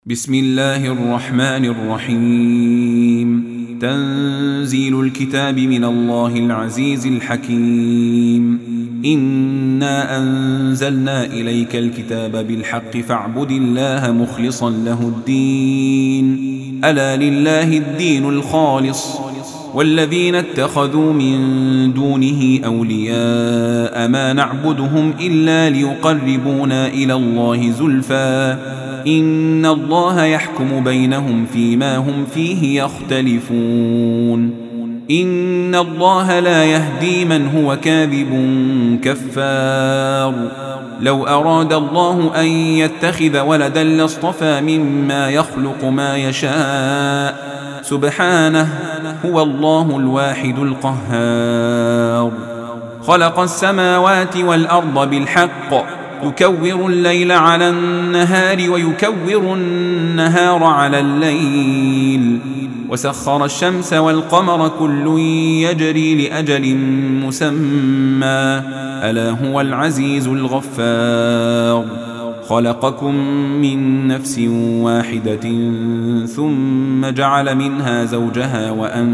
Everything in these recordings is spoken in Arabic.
بسم الله الرحمن الرحيم. تنزيل الكتاب من الله العزيز الحكيم. إنا أنزلنا إليك الكتاب بالحق فاعبد الله مخلصا له الدين. ألا لله الدين الخالص والذين اتخذوا من دونه أولياء ما نعبدهم إلا ليقربونا إلى الله زلفى إن الله يحكم بينهم فيما هم فيه يختلفون. إن الله لا يهدي من هو كاذب كفار. لو أراد الله أن يتخذ ولدا لاصطفى مما يخلق ما يشاء سبحانه هو الله الواحد القهار. خلق السماوات والأرض بالحق يكور الليل على النهار ويكور النهار على الليل وسخر الشمس والقمر كل يجري لأجل مسمى ألا هو العزيز الغفار. خلقكم من نفس واحدة ثم جعل منها زوجها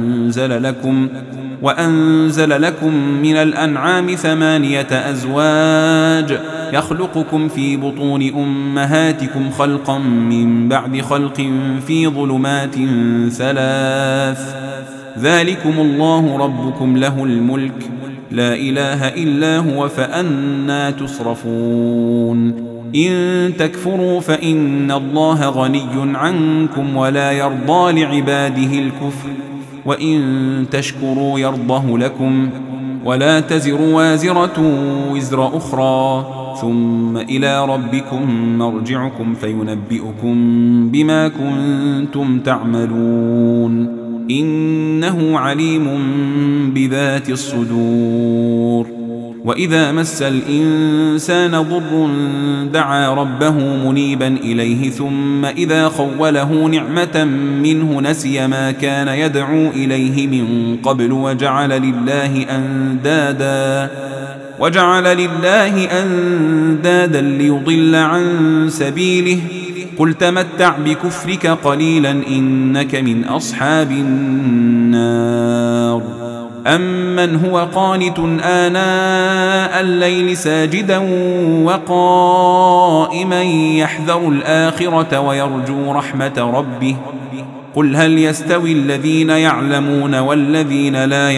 وأنزل لكم من الأنعام 8 أزواج يخلقكم في بطون أمهاتكم خلقا من بعد خلق في ظلمات 3 ذلكم الله ربكم له الملك لا إله إلا هو فأنى تصرفون. إن تكفروا فإن الله غني عنكم ولا يرضى لعباده الكفر وإن تشكروا يرضه لكم ولا تزر وازرة وزر أخرى ثم إلى ربكم مرجعكم فينبئكم بما كنتم تعملون إنه عليم بذات الصدور. وإذا مس الإنسان ضر دعا ربه منيبا إليه ثم إذا خوله نعمة منه نسي ما كان يدعو إليه من قبل وجعل لله أندادا ليضل عن سبيله قل تمتع بكفرك قليلا إنك من أصحاب النار. أمن هو قانت آناء الليل ساجدا وقائما يحذر الآخرة ويرجو رحمة ربه قل هل يستوي الذين يعلمون والذين لا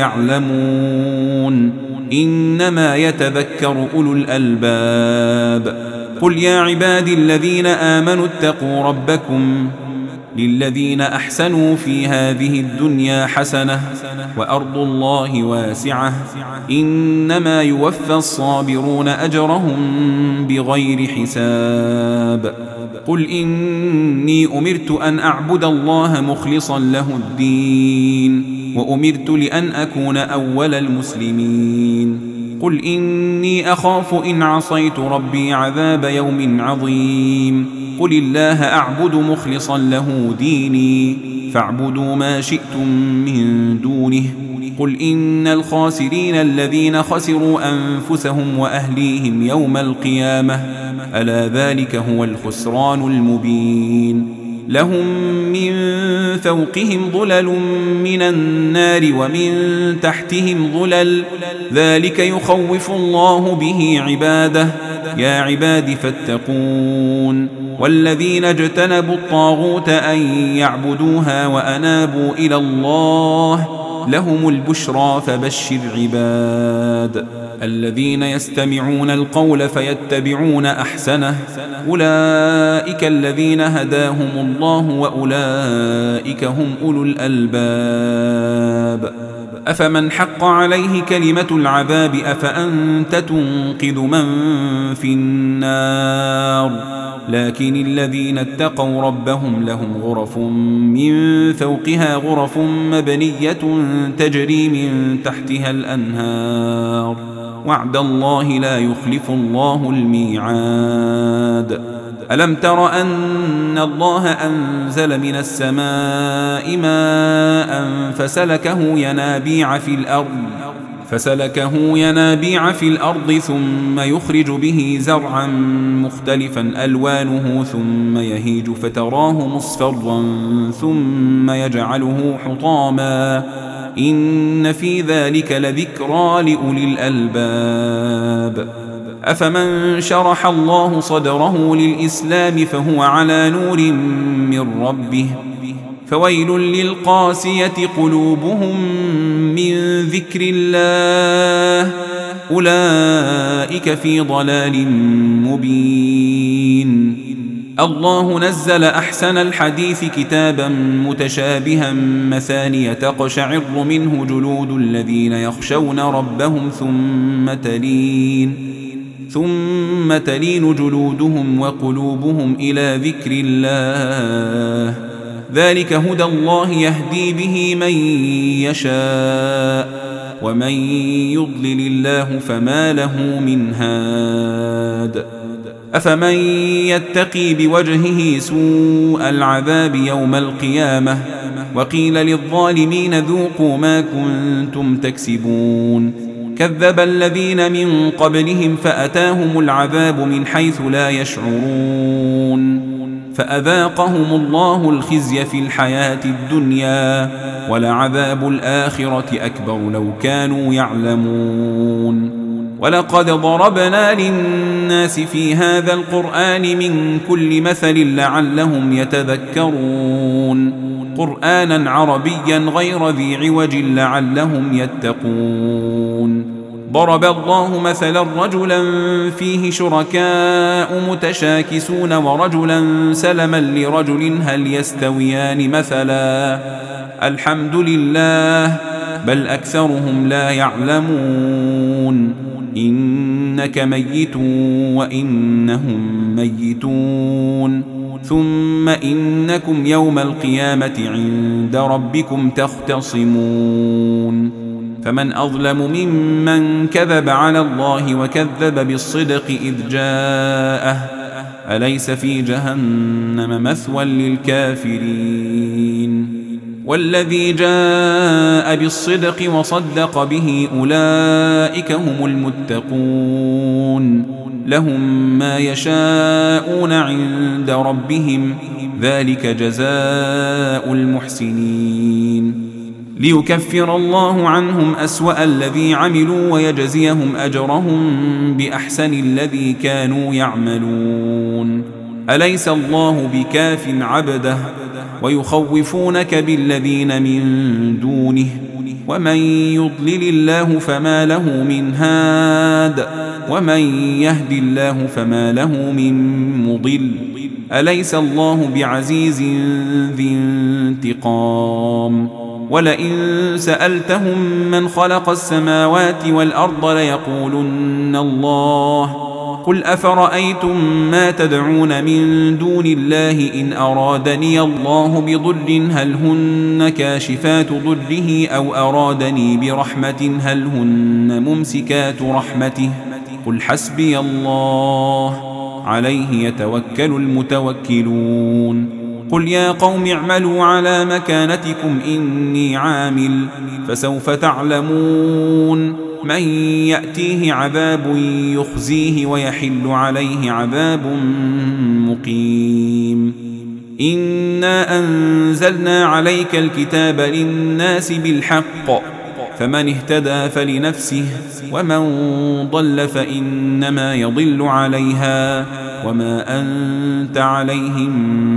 يعلمون إنما يتذكر أولو الألباب. قل يا عبادي الذين آمنوا اتقوا ربكم للذين أحسنوا في هذه الدنيا حسنة وأرض الله واسعة إنما يوفى الصابرون أجرهم بغير حساب. قل إني أمرت أن أعبد الله مخلصا له الدين وأمرت لأن أكون أول المسلمين. قل إني أخاف إن عصيت ربي عذاب يوم عظيم. قل الله أعبد مخلصا له ديني فاعبدوا ما شئتم من دونه. قل إن الخاسرين الذين خسروا أنفسهم وأهليهم يوم القيامة ألا ذلك هو الخسران المبين. لهم من فوقهم ظلل من النار ومن تحتهم ظلل ذلك يخوف الله به عباده يا عباد فاتقون. والذين اجتنبوا الطاغوت أن يعبدوها وأنابوا إلى الله لهم البشرى فبشر عباد. الذين يستمعون القول فيتبعون أحسنه أولئك الذين هداهم الله وأولئك هم أولو الألباب. أفمن حق عليه كلمة العذاب أفأنت تنقذ من في النار. لكن الذين اتقوا ربهم لهم غرف من فوقها غرف مبنية تجري من تحتها الأنهار وعد الله لا يخلف الله الميعاد. ألم تر أن الله أنزل من السماء ماء فسلكه ينابيع في الأرض فسلكه ينابيع في الأرض ثم يخرج به زرعا مختلفا ألوانه ثم يهيج فتراه مصفرا ثم يجعله حطاما إن في ذلك لذكرى لأولي الألباب أفمن شرح الله صدره للإسلام فهو على نور من ربه فويل للقاسية قلوبهم من ذكر الله أولئك في ضلال مبين الله نزل أحسن الحديث كتابا متشابها مثانية تقشعر منه جلود الذين يخشون ربهم ثم تلين جلودهم وقلوبهم إلى ذكر الله ذلك هدى الله يهدي به من يشاء ومن يضلل الله فما له من هاد أفمن يتقي بوجهه سوء العذاب يوم القيامة وقيل للظالمين ذوقوا ما كنتم تكسبون كذب الذين من قبلهم فأتاهم العذاب من حيث لا يشعرون فأذاقهم الله الخزي في الحياة الدنيا ولعذاب الآخرة أكبر لو كانوا يعلمون ولقد ضربنا للناس في هذا القرآن من كل مثل لعلهم يتذكرون قرآنا عربيا غير ذي عوج لعلهم يتقون ضرب الله مثلا رجلا فيه شركاء متشاكسون ورجلا سلما لرجل هل يستويان مثلا الحمد لله بل أكثرهم لا يعلمون إنك ميت وإنهم ميتون ثم إنكم يوم القيامة عند ربكم تختصمون فمن أظلم ممن كذب على الله وكذب بالصدق إذ جاءه أليس في جهنم مثوى للكافرين والذي جاء بالصدق وصدق به أولئك هم المتقون لهم ما يشاءون عند ربهم ذلك جزاء المحسنين ليكفر الله عنهم أسوأ الذي عملوا ويجزيهم أجرهم بأحسن الذي كانوا يعملون أليس الله بكاف عبده ويخوفونك بالذين من دونه ومن يضلل الله فما له من هاد ومن يهد الله فما له من مضل أليس الله بعزيز ذي انتقام ولئن سألتهم من خلق السماوات والأرض ليقولن الله قل أفرأيتم ما تدعون من دون الله إن أرادني الله بضر هل هن كاشفات ضره أو أرادني برحمة هل هن ممسكات رحمته قل حسبي الله عليه يتوكل المتوكلون قل يا قوم اعملوا على مكانتكم إني عامل فسوف تعلمون من يأتيه عذاب يخزيه ويحل عليه عذاب مقيم إنا أنزلنا عليك الكتاب للناس بالحق فمن اهتدى فلنفسه ومن ضل فإنما يضل عليها وما أنت عليهم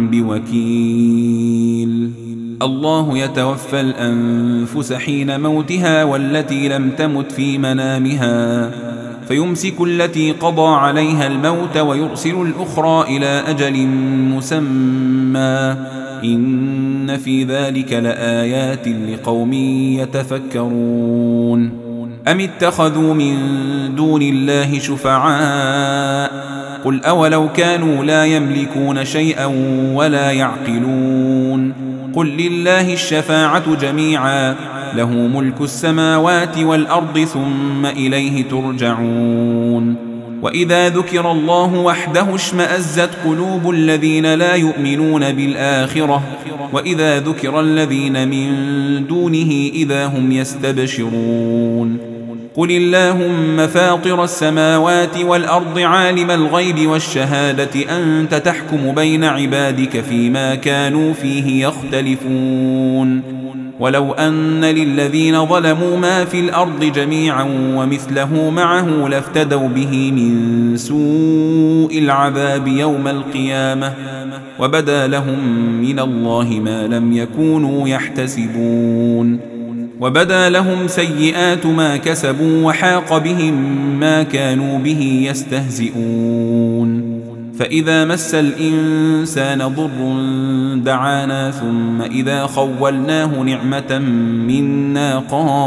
بوكيل الله يتوفى الأنفس حين موتها والتي لم تمت في منامها فيمسك التي قضى عليها الموت ويرسل الأخرى إلى أجل مسمى إن في ذلك لآيات لقوم يتفكرون أم اتخذوا من دون الله شفعاء قل أولو كانوا لا يملكون شيئا ولا يعقلون قل لله الشفاعة جميعا له ملك السماوات والأرض ثم إليه ترجعون وإذا ذكر الله وحده اشمأزت قلوب الذين لا يؤمنون بالآخرة وإذا ذكر الذين من دونه إذا هم يستبشرون قل اللهم فاطر السماوات والأرض عالم الغيب والشهادة أنت تحكم بين عبادك فيما كانوا فيه يختلفون ولو أن للذين ظلموا ما في الأرض جميعا ومثله معه لافتدوا به من سوء العذاب يوم القيامة وبدا لهم من الله ما لم يكونوا يحتسبون وبدا لهم سيئات ما كسبوا وحاق بهم ما كانوا به يستهزئون فإذا مس الإنسان ضر دعانا ثم إذا خولناه نعمة منا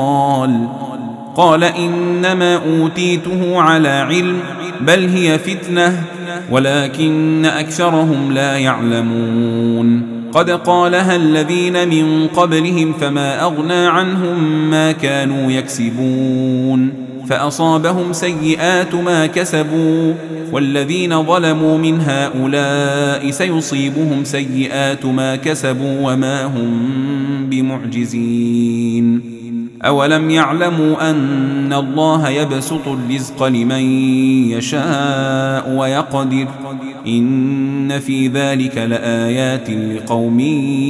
قال إنما أوتيته على علم بل هي فتنة ولكن أكثرهم لا يعلمون قد قالها الذين من قبلهم فما أغنى عنهم ما كانوا يكسبون فأصابهم سيئات ما كسبوا والذين ظلموا من هؤلاء سيصيبهم سيئات ما كسبوا وما هم بمعجزين أولم يعلموا أن الله يبسط الرزق لمن يشاء ويقدر إن في ذلك لآيات لقوم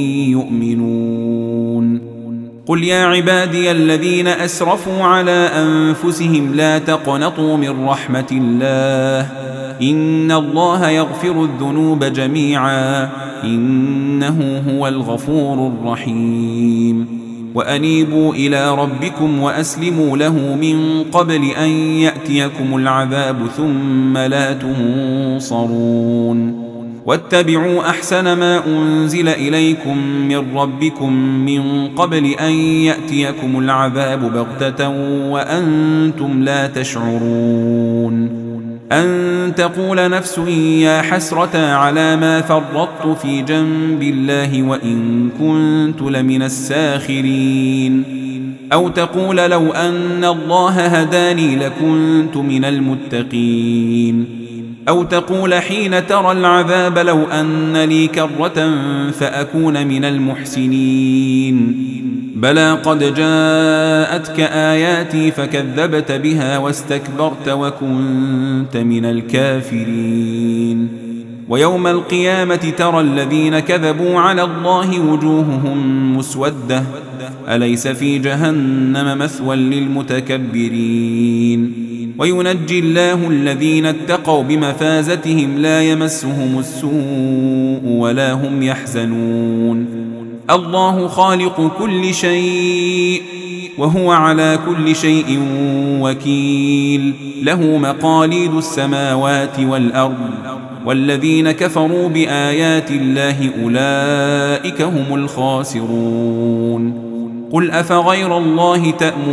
يؤمنون قل يا عبادي الذين أسرفوا على أنفسهم لا تقنطوا من رحمة الله إن الله يغفر الذنوب جميعا إنه هو الغفور الرحيم وأنيبوا إلى ربكم وأسلموا له من قبل أن يأتيكم العذاب ثم لا تنصرون واتبعوا أحسن ما أنزل إليكم من ربكم من قبل أن يأتيكم العذاب بغتة وأنتم لا تشعرون أن تقول نفس يا حسرة على ما فرطت في جنب الله وإن كنت لمن الساخرين أو تقول لو أن الله هداني لكنت من المتقين أو تقول حين ترى العذاب لو أن لي كرة فأكون من المحسنين بلى قد جاءتك آياتي فكذبت بها واستكبرت وكنت من الكافرين ويوم القيامة ترى الذين كذبوا على الله وجوههم مسودة أليس في جهنم مثوى للمتكبرين وينجي الله الذين اتقوا بمفازتهم لا يمسهم السوء ولا هم يحزنون الله خالق كل شيء وهو على كل شيء وكيل له مقاليد السماوات والأرض والذين كفروا بآيات الله أولئك هم الخاسرون قل أفغير الله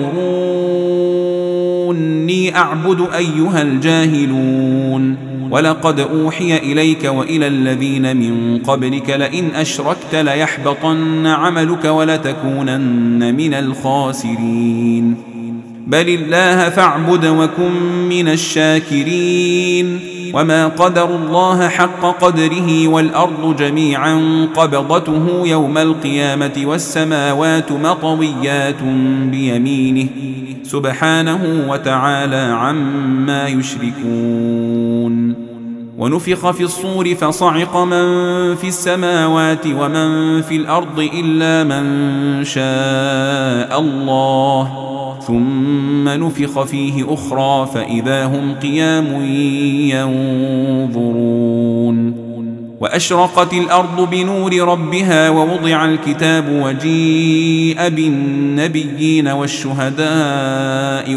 تأمروني أعبد أيها الجاهلون ولقد أوحي إليك وإلى الذين من قبلك لئن أشركت ليحبطن عملك ولتكونن من الخاسرين بل الله فاعبد وكن من الشاكرين وما قدر الله حق قدره والأرض جميعا قبضته يوم القيامة والسماوات مطويات بيمينه سبحانه وتعالى عما يشركون ونفخ في الصور فصعق من في السماوات ومن في الأرض إلا من شاء الله ثم نفخ فيه أخرى فإذا هم قيام ينظرون وأشرقت الأرض بنور ربها ووضع الكتاب وجيء بالنبيين والشهداء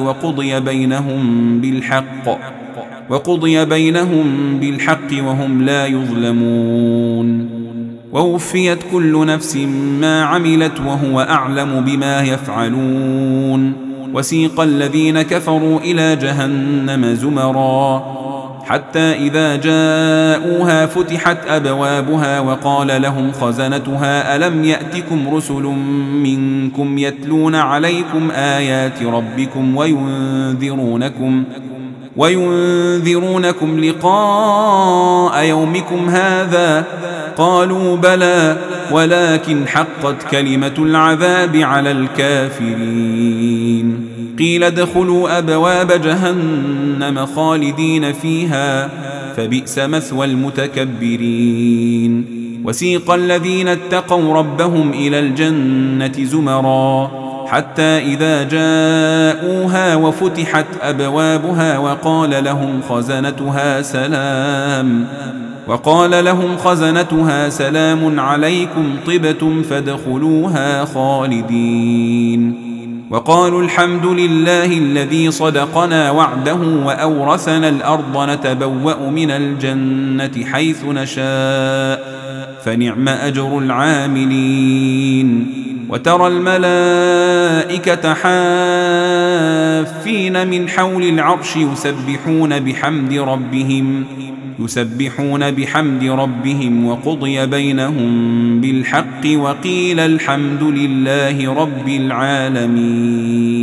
وقضي بينهم بالحق وهم لا يظلمون ووفيت كل نفس ما عملت وهو أعلم بما يفعلون وسيق الذين كفروا إلى جهنم زمرا حتى إذا جاءوها فتحت أبوابها وقال لهم خزنتها ألم يأتكم رسل منكم يتلون عليكم آيات ربكم وينذرونكم لقاء يومكم هذا قالوا بلى ولكن حقت كلمة العذاب على الكافرين قيل ادخلوا أبواب جهنم خالدين فيها فبئس مثوى المتكبرين وسيق الذين اتقوا ربهم إلى الجنة زمرا حتى إذا جاءوها وفتحت أبوابها وقال لهم خزنتها سلام عليكم طبتم فادخلوها خالدين وقالوا الحمد لله الذي صدقنا وعده وأورثنا الأرض نتبوأ من الجنة حيث نشاء فنعم أجر العاملين وترى الملائكة حافين من حول العرش يسبحون بحمد ربهم وقضي بينهم بالحق وقيل الحمد لله رب العالمين.